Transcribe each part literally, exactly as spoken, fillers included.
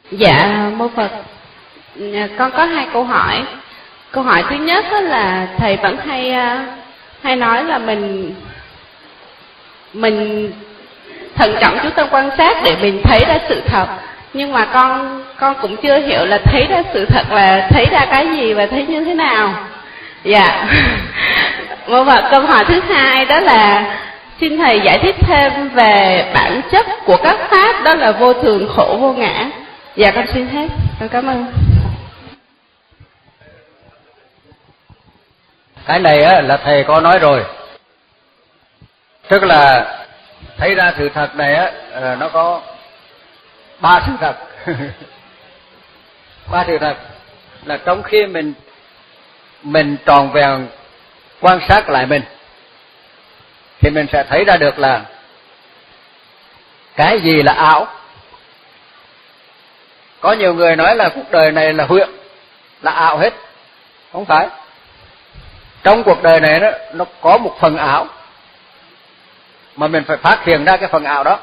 Dạ, mô Phật. Con có hai câu hỏi. Câu hỏi thứ nhất là thầy vẫn hay hay nói là mình mình thận trọng chú tâm quan sát để mình thấy ra sự thật. Nhưng mà con con cũng chưa hiểu là thấy ra sự thật là thấy ra cái gì và thấy như thế nào. Dạ. Mô Phật. Câu hỏi thứ hai đó là xin thầy giải thích thêm về bản chất của các pháp, đó là vô thường, khổ, vô ngã. Dạ con xin hết. Con cảm ơn. Cái này á, là thầy có nói rồi. Tức là thấy ra sự thật này á, nó có ba sự thật. Ba sự thật là trong khi mình mình tròn vẹn quan sát lại mình thì mình sẽ thấy ra được là cái gì là ảo. Có nhiều người nói là cuộc đời này là huyễn, là ảo hết. Không phải. Trong cuộc đời này đó, nó có một phần ảo mà mình phải phát hiện ra cái phần ảo đó.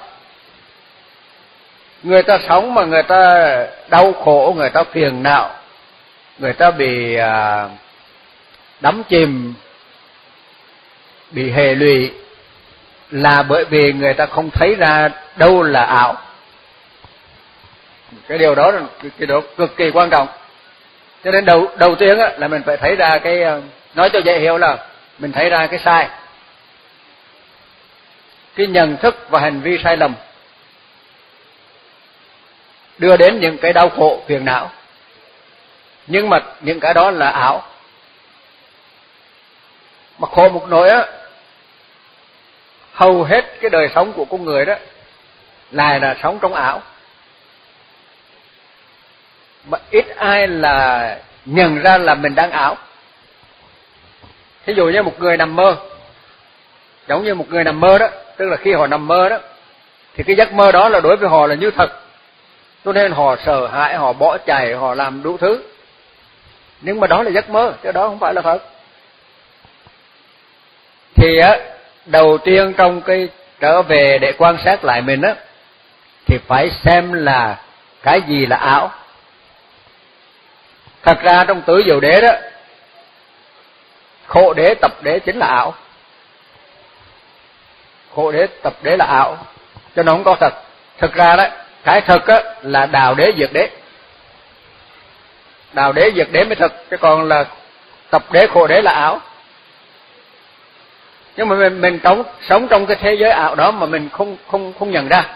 Người ta sống mà người ta đau khổ, người ta phiền não, người ta bị à, đắm chìm, bị hệ lụy là bởi vì người ta không thấy ra đâu là ảo. Cái điều đó là cái điều cực kỳ quan trọng. Cho nên đầu đầu tiên á, là mình phải thấy ra cái, nói cho dễ hiểu là mình thấy ra cái sai, cái nhận thức và hành vi sai lầm đưa đến những cái đau khổ phiền não. Nhưng mà những cái đó là ảo. Mà khổ một nỗi á, hầu hết cái đời sống của con người đó lại là sống trong ảo. Mà ít ai là nhận ra là mình đang ảo. Thí dụ như một người nằm mơ, giống như một người nằm mơ đó, tức là khi họ nằm mơ đó thì cái giấc mơ đó là đối với họ là như thật, cho nên họ sợ hãi, họ bỏ chạy, họ làm đủ thứ. Nhưng mà đó là giấc mơ, chứ đó không phải là thật. Thì á, đầu tiên trong cái trở về để quan sát lại mình á, thì phải xem là cái gì là ảo. Thật ra trong tứ diệu đế đó, khổ đế, tập đế chính là ảo. Khổ đế, tập đế là ảo, cho nó không có thật. Thực ra đó, cái thật á là đạo đế, diệt đế. Đạo đế, diệt đế mới thật, chứ còn là tập đế, khổ đế là ảo. Nhưng mà mình mình sống sống trong cái thế giới ảo đó mà mình không không không nhận ra.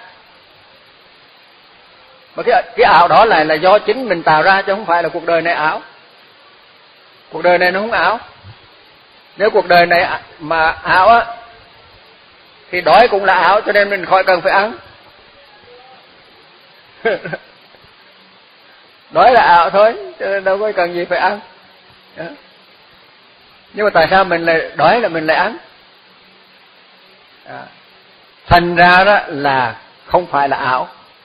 Mà cái cái ảo đó lại là do chính mình tạo ra, chứ không phải là cuộc đời này ảo. Cuộc đời này nó không ảo. Nếu cuộc đời này mà ảo á thì đói cũng là ảo, cho nên mình khỏi cần phải ăn. Đói là ảo thôi, cho nên đâu có cần gì phải ăn. Đó. Nhưng mà tại sao mình lại đói là mình lại ăn? À. Thành ra đó là không phải là ảo.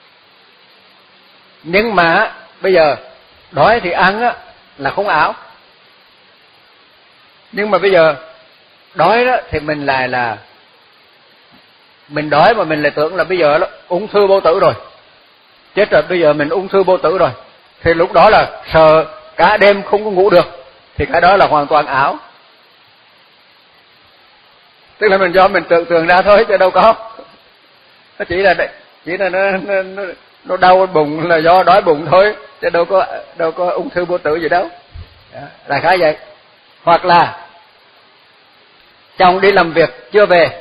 Nhưng mà bây giờ đói thì ăn á là không ảo. Nhưng mà bây giờ đói đó thì mình lại là mình đói mà mình lại tưởng là bây giờ đó, ung thư vô tử rồi. Chết rồi, bây giờ mình ung thư vô tử rồi. Thì lúc đó là sợ cả đêm không có ngủ được. Thì cái đó là hoàn toàn ảo. Tức là mình do mình tưởng tượng ra thôi chứ đâu có. Nó chỉ là chỉ là nó nó, nó, nó đau bụng là do đói bụng thôi, chứ đâu có đâu có ung thư vô tử gì đâu. Là khá vậy. Hoặc là chồng đi làm việc chưa về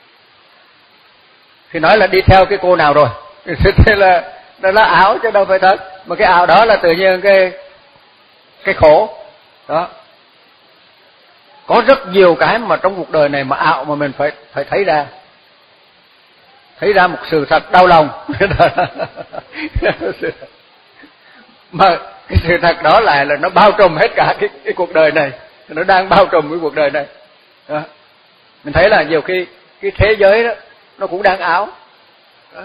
thì nói là đi theo cái cô nào rồi. Thế là nó là ảo chứ đâu phải thật. Mà cái ảo đó là tự nhiên cái cái khổ đó. Có rất nhiều cái mà trong cuộc đời này mà ảo mà mình phải phải thấy ra. Thấy ra một sự thật đau lòng. Mà cái sự thật đó lại là nó bao trùm hết cả cái, cái cuộc đời này. Nó đang bao trùm cái cuộc đời này đó. Mình thấy là nhiều khi cái thế giới đó nó cũng đang ảo đó.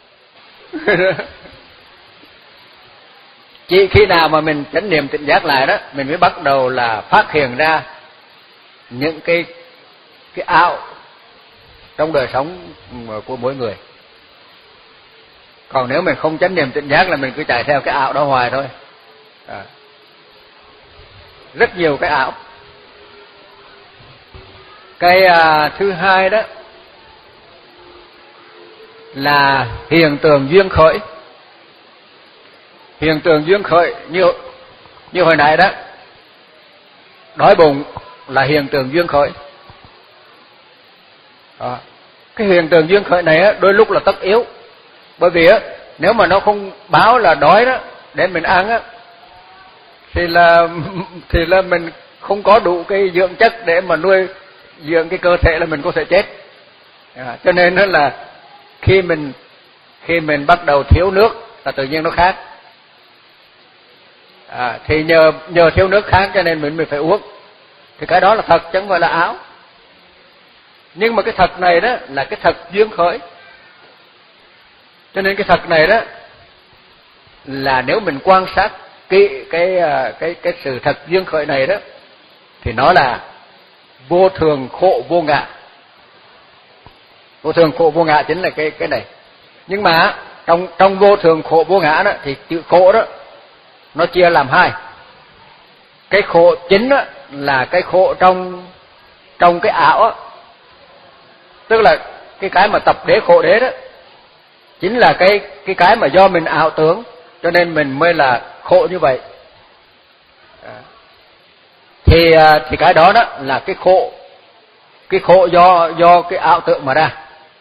Chỉ khi nào mà mình chánh niệm tỉnh giác lại đó, mình mới bắt đầu là phát hiện ra những cái cái ảo trong đời sống của mỗi người. Còn nếu mình không chánh niệm tỉnh giác là mình cứ chạy theo cái ảo đó hoài thôi. À. Rất nhiều cái ảo. Cái à, thứ hai đó là hiện tượng duyên khởi. Hiện tượng duyên khởi như như hồi nãy đó, đói bụng là hiện tượng duyên khởi. À. Cái hiện tượng duyên khởi này á, đôi lúc là tất yếu. Bởi vì á, nếu mà nó không báo là đói đó để mình ăn á, thì là thì là mình không có đủ cái dưỡng chất để mà nuôi dưỡng cái cơ thể, là mình có thể chết. À, cho nên đó là khi mình khi mình bắt đầu thiếu nước là tự nhiên nó khác. À, thì nhờ nhờ thiếu nước khác cho nên mình mình phải uống. Thì cái đó là thật chứ không phải là ảo. Nhưng mà cái thật này đó là cái thật duyên khởi. Cho nên cái thật này đó là nếu mình quan sát kỹ cái cái cái sự thật duyên khởi này đó thì nó là vô thường khổ vô ngã. Vô thường khổ vô ngã chính là cái cái này. Nhưng mà trong trong vô thường khổ vô ngã đó thì chữ khổ đó nó chia làm hai. Cái khổ chính đó là cái khổ trong trong cái ảo đó. Tức là cái cái mà tập đế khổ đế đó chính là cái cái cái mà do mình ảo tưởng cho nên mình mới là khổ như vậy. À. Thì thì cái đó đó là cái khổ, cái khổ do do cái ảo tưởng mà ra.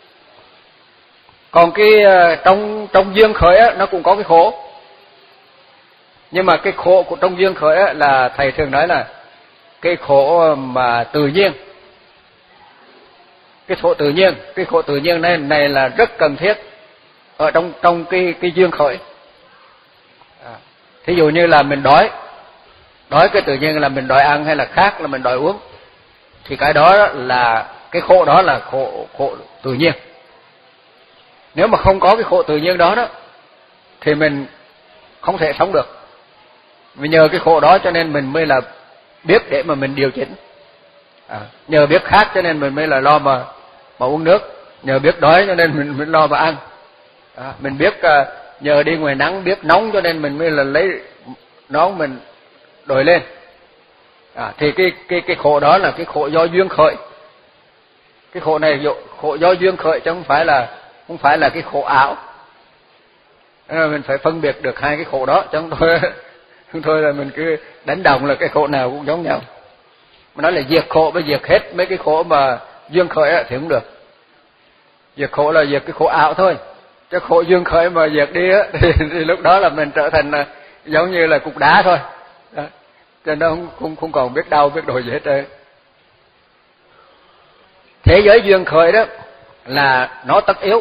Còn cái trong trong duyên khởi á, nó cũng có cái khổ. Nhưng mà cái khổ của trong duyên khởi á, là thầy thường nói là cái khổ mà tự nhiên. Cái khổ tự nhiên, cái khổ tự nhiên này này là rất cần thiết ở trong trong cái cái duyên khởi. À, thí dụ như là mình đói, đói cái tự nhiên là mình đòi ăn, hay là khác là mình đòi uống, thì cái đó là cái khổ đó là khổ khổ tự nhiên. Nếu mà không có cái khổ tự nhiên đó đó thì mình không thể sống được. Vì nhờ cái khổ đó cho nên mình mới là biết để mà mình điều chỉnh. À, nhờ biết khác cho nên mình mới là lo mà mà uống nước, nhờ biết đói cho nên mình mới lo mà ăn. À, mình biết uh, nhờ đi ngoài nắng biết nóng cho nên mình mới là lấy nón mình đội lên. À, thì cái cái cái khổ đó là cái khổ do duyên khởi. Cái khổ này khổ do duyên khởi chứ không phải là không phải là cái khổ ảo. À, mình phải phân biệt được hai cái khổ đó chứ không thôi không thôi là mình cứ đánh đồng là cái khổ nào cũng giống nhau. Mà nói là diệt khổ với diệt hết mấy cái khổ mà duyên khởi thì không được. Diệt khổ là diệt cái khổ ảo thôi. Chứ khổ duyên khởi mà diệt đi á thì, thì lúc đó là mình trở thành là giống như là cục đá thôi. Đó. Cho nên nó không, không không còn biết đau biết đổi gì hết trơn. Thế giới duyên khởi đó là nó tất yếu.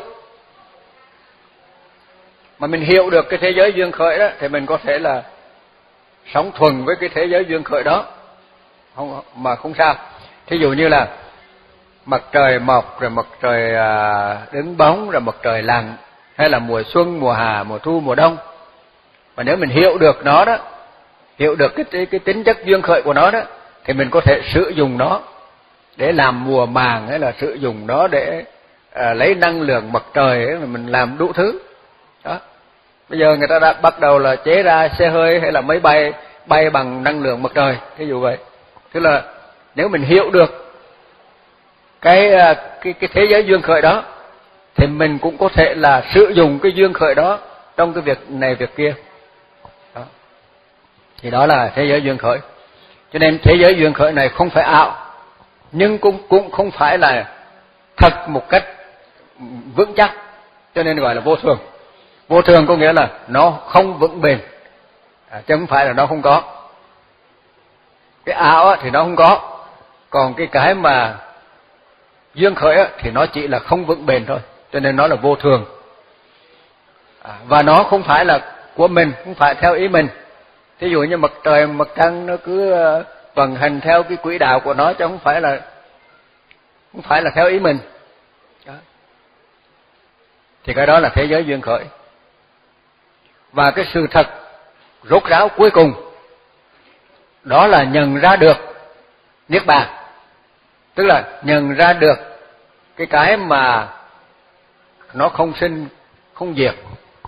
Mà mình hiểu được cái thế giới duyên khởi đó thì mình có thể là sống thuần với cái thế giới duyên khởi đó. Không mà không sao. Thí dụ như là mặt trời mọc rồi mặt trời đứng bóng rồi mặt trời lặn, hay là mùa xuân, mùa hạ, mùa thu, mùa đông. Mà nếu mình hiểu được nó đó, hiểu được cái cái, cái tính chất duyên khởi của nó đó thì mình có thể sử dụng nó để làm mùa màng, hay là sử dụng nó để à, lấy năng lượng mặt trời ấy, mình làm đủ thứ. Đó. Bây giờ người ta đã bắt đầu là chế ra xe hơi hay là máy bay bay bằng năng lượng mặt trời, ví dụ vậy. Tức là nếu mình hiểu được cái cái cái thế giới duyên khởi đó thì mình cũng có thể là sử dụng cái duyên khởi đó trong cái việc này việc kia. Đó. Thì đó là thế giới duyên khởi. Cho nên thế giới duyên khởi này không phải ảo, nhưng cũng cũng không phải là thật một cách vững chắc, cho nên gọi là vô thường. Vô thường có nghĩa là nó không vững bền, à, chứ không phải là nó không có. Cái ảo thì nó không có, còn cái cái mà duyên khởi thì nó chỉ là không vững bền thôi, cho nên nó là vô thường. À, và nó không phải là của mình, không phải theo ý mình. Thí dụ như mặt trời, mặt trăng nó cứ vận hành theo cái quỹ đạo của nó, chứ không phải là không phải là theo ý mình. Đó. Thì cái đó là thế giới duyên khởi. Và cái sự thật rốt ráo cuối cùng đó là nhận ra được niết bàn. Tức là nhận ra được cái cái mà nó không sinh, không diệt,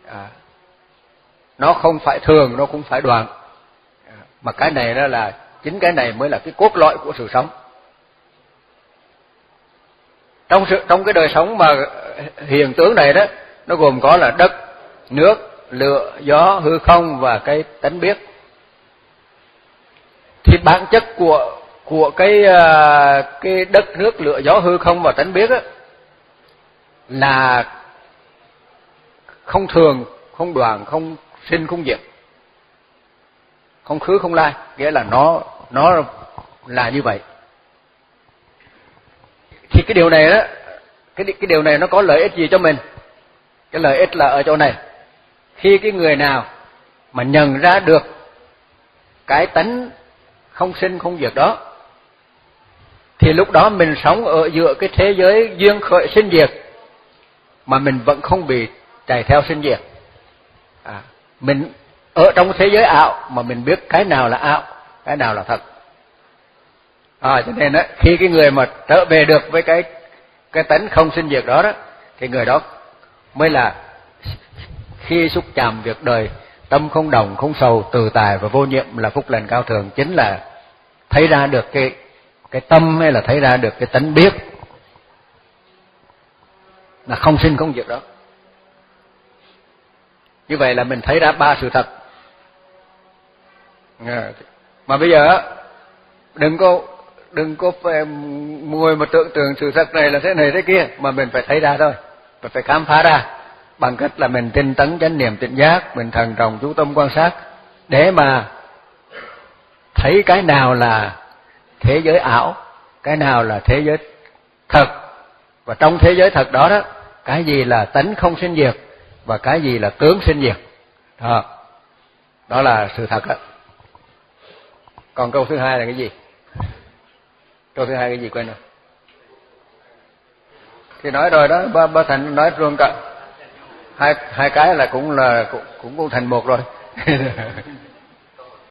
À, nó không phải thường, nó cũng phải đoạn. À, mà cái này đó là chính cái này mới là cái cốt lõi của sự sống. Trong sự trong cái đời sống mà hiện tướng này đó, nó gồm có là đất, nước, lửa, gió, hư không và cái tánh biết. Thì bản chất của của cái cái đất, nước, lửa, gió, hư không và tánh biết á là không thường, không đoạn, không sinh, không diệt, không khứ, không lai, nghĩa là nó nó là như vậy. Thì cái điều này đó, cái cái điều này nó có lợi ích gì cho mình? Cái lợi ích là ở chỗ này. Khi cái người nào mà nhận ra được cái tánh không sinh không diệt đó, thì lúc đó mình sống ở giữa cái thế giới duyên khởi sinh diệt mà mình vẫn không bị chạy theo sinh diệt. À, mình ở trong thế giới ảo mà mình biết cái nào là ảo, cái nào là thật. À, cho nên đó, khi cái người mà trở về được với cái cái tánh không sinh diệt đó đó, thì người đó mới là khi xúc chạm việc đời, tâm không đồng, không sầu, từ tài và vô nhiệm là phúc lành cao thường, chính là thấy ra được cái cái tâm hay là thấy ra được cái tánh biết là không sinh không diệt đó. Như vậy là mình thấy ra ba sự thật. Mà bây giờ đừng có đừng có phải ngồi mà tưởng tượng sự thật này là thế này thế kia, mà mình phải thấy ra thôi, mình phải khám phá ra bằng cách là mình tinh tấn chánh niệm tỉnh giác, mình thận trọng chú tâm quan sát để mà thấy cái nào là thế giới ảo, cái nào là thế giới thật, và trong thế giới thật đó đó, cái gì là tánh không sinh diệt và cái gì là tướng sinh diệt. Đó, đó là sự thật đó. Còn câu thứ hai là cái gì? Câu thứ hai cái gì quên rồi? Thì nói rồi đó, ba, ba Thành nói luôn cả hai hai cái là cũng là cũng cũng thành một rồi.